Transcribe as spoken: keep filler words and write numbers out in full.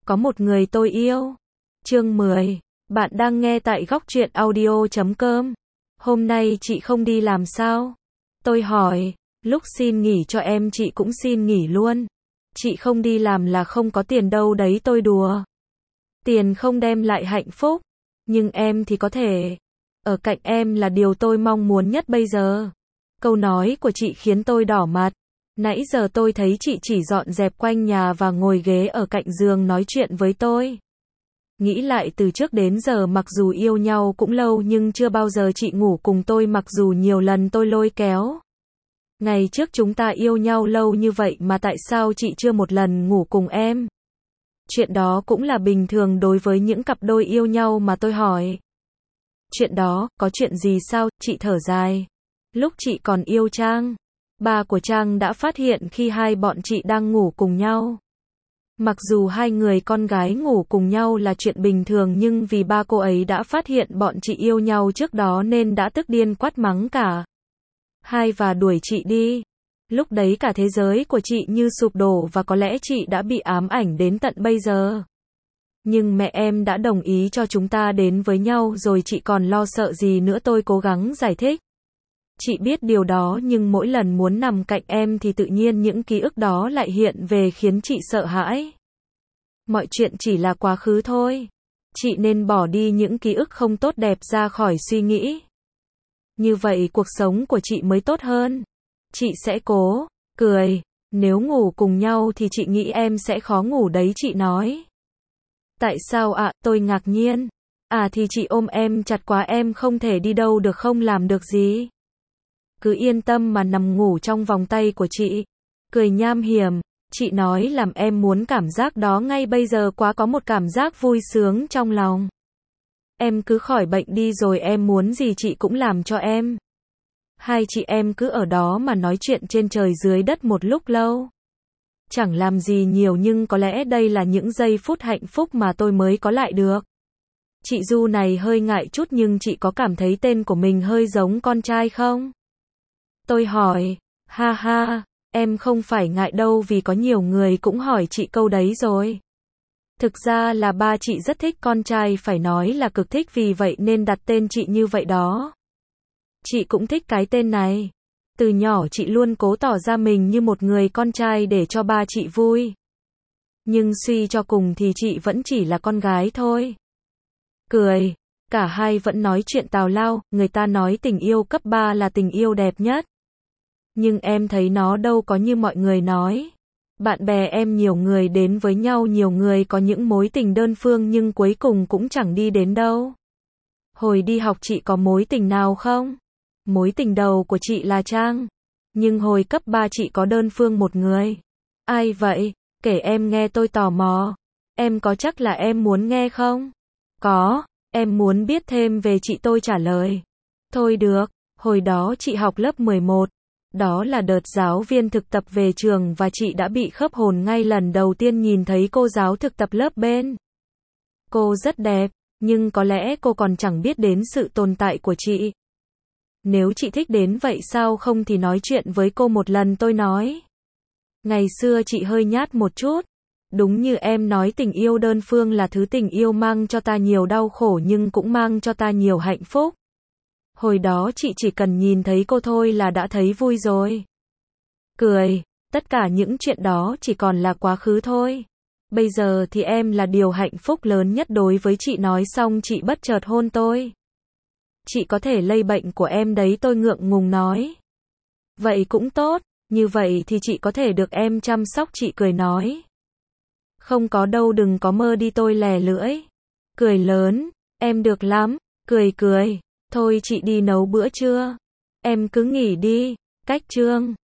Có một người tôi yêu. Chương mười. Bạn đang nghe tại góc truyện audio chấm com. Hôm nay chị không đi làm sao? Tôi hỏi. Lúc xin nghỉ cho em chị cũng xin nghỉ luôn. Chị không đi làm là không có tiền đâu đấy, tôi đùa. Tiền không đem lại hạnh phúc, nhưng em thì có thể. Ở cạnh em là điều tôi mong muốn nhất bây giờ. Câu nói của chị khiến tôi đỏ mặt. Nãy giờ tôi thấy chị chỉ dọn dẹp quanh nhà và ngồi ghế ở cạnh giường nói chuyện với tôi. Nghĩ lại từ trước đến giờ mặc dù yêu nhau cũng lâu nhưng chưa bao giờ chị ngủ cùng tôi, mặc dù nhiều lần tôi lôi kéo. Ngày trước chúng ta yêu nhau lâu như vậy mà tại sao chị chưa một lần ngủ cùng em? Chuyện đó cũng là bình thường đối với những cặp đôi yêu nhau mà tôi hỏi. Chuyện đó, có chuyện gì sao? Chị thở dài. Lúc chị còn yêu Trang, ba của Trang đã phát hiện khi hai bọn chị đang ngủ cùng nhau. Mặc dù hai người con gái ngủ cùng nhau là chuyện bình thường nhưng vì ba cô ấy đã phát hiện bọn chị yêu nhau trước đó nên đã tức điên quát mắng cả hai và đuổi chị đi. Lúc đấy cả thế giới của chị như sụp đổ và có lẽ chị đã bị ám ảnh đến tận bây giờ. Nhưng mẹ em đã đồng ý cho chúng ta đến với nhau rồi, chị còn lo sợ gì nữa, tôi cố gắng giải thích. Chị biết điều đó nhưng mỗi lần muốn nằm cạnh em thì tự nhiên những ký ức đó lại hiện về khiến chị sợ hãi. Mọi chuyện chỉ là quá khứ thôi. Chị nên bỏ đi những ký ức không tốt đẹp ra khỏi suy nghĩ. Như vậy cuộc sống của chị mới tốt hơn. Chị sẽ cố. Cười. Nếu ngủ cùng nhau thì chị nghĩ em sẽ khó ngủ đấy, chị nói. Tại sao ạ? À, tôi ngạc nhiên. À thì chị ôm em chặt quá, em không thể đi đâu được, không làm được gì. Cứ yên tâm mà nằm ngủ trong vòng tay của chị. Cười nham hiểm. Chị nói làm em muốn cảm giác đó ngay bây giờ quá, có một cảm giác vui sướng trong lòng. Em cứ khỏi bệnh đi rồi em muốn gì chị cũng làm cho em. Hai chị em cứ ở đó mà nói chuyện trên trời dưới đất một lúc lâu. Chẳng làm gì nhiều nhưng có lẽ đây là những giây phút hạnh phúc mà tôi mới có lại được. Chị Du này hơi ngại chút nhưng chị có cảm thấy tên của mình hơi giống con trai không? Tôi hỏi. Ha ha, em không phải ngại đâu vì có nhiều người cũng hỏi chị câu đấy rồi. Thực ra là ba chị rất thích con trai, phải nói là cực thích, vì vậy nên đặt tên chị như vậy đó. Chị cũng thích cái tên này. Từ nhỏ chị luôn cố tỏ ra mình như một người con trai để cho ba chị vui. Nhưng suy cho cùng thì chị vẫn chỉ là con gái thôi. Cười. Cả hai vẫn nói chuyện tào lao, người ta nói tình yêu cấp ba là tình yêu đẹp nhất. Nhưng em thấy nó đâu có như mọi người nói. Bạn bè em nhiều người đến với nhau, nhiều người có những mối tình đơn phương nhưng cuối cùng cũng chẳng đi đến đâu. Hồi đi học chị có mối tình nào không? Mối tình đầu của chị là Trang. Nhưng hồi cấp ba chị có đơn phương một người. Ai vậy? Kể em nghe, tôi tò mò. Em có chắc là em muốn nghe không? Có, em muốn biết thêm về chị, tôi trả lời. Thôi được, hồi đó chị học lớp mười một. Đó là đợt giáo viên thực tập về trường và chị đã bị khớp hồn ngay lần đầu tiên nhìn thấy cô giáo thực tập lớp bên. Cô rất đẹp, nhưng có lẽ cô còn chẳng biết đến sự tồn tại của chị. Nếu chị thích đến vậy sao không thì nói chuyện với cô một lần, tôi nói. Ngày xưa chị hơi nhát một chút. Đúng như em nói, tình yêu đơn phương là thứ tình yêu mang cho ta nhiều đau khổ nhưng cũng mang cho ta nhiều hạnh phúc. Hồi đó chị chỉ cần nhìn thấy cô thôi là đã thấy vui rồi. Cười. Tất cả những chuyện đó chỉ còn là quá khứ thôi. Bây giờ thì em là điều hạnh phúc lớn nhất đối với chị. Nói xong chị bất chợt hôn tôi. Chị có thể lây bệnh của em đấy, tôi ngượng ngùng nói. Vậy cũng tốt, như vậy thì chị có thể được em chăm sóc, chị cười nói. Không có đâu, đừng có mơ đi, tôi lè lưỡi. Cười lớn. Em được lắm. Cười cười. Thôi chị đi nấu bữa trưa. Em cứ nghỉ đi. Cách chương.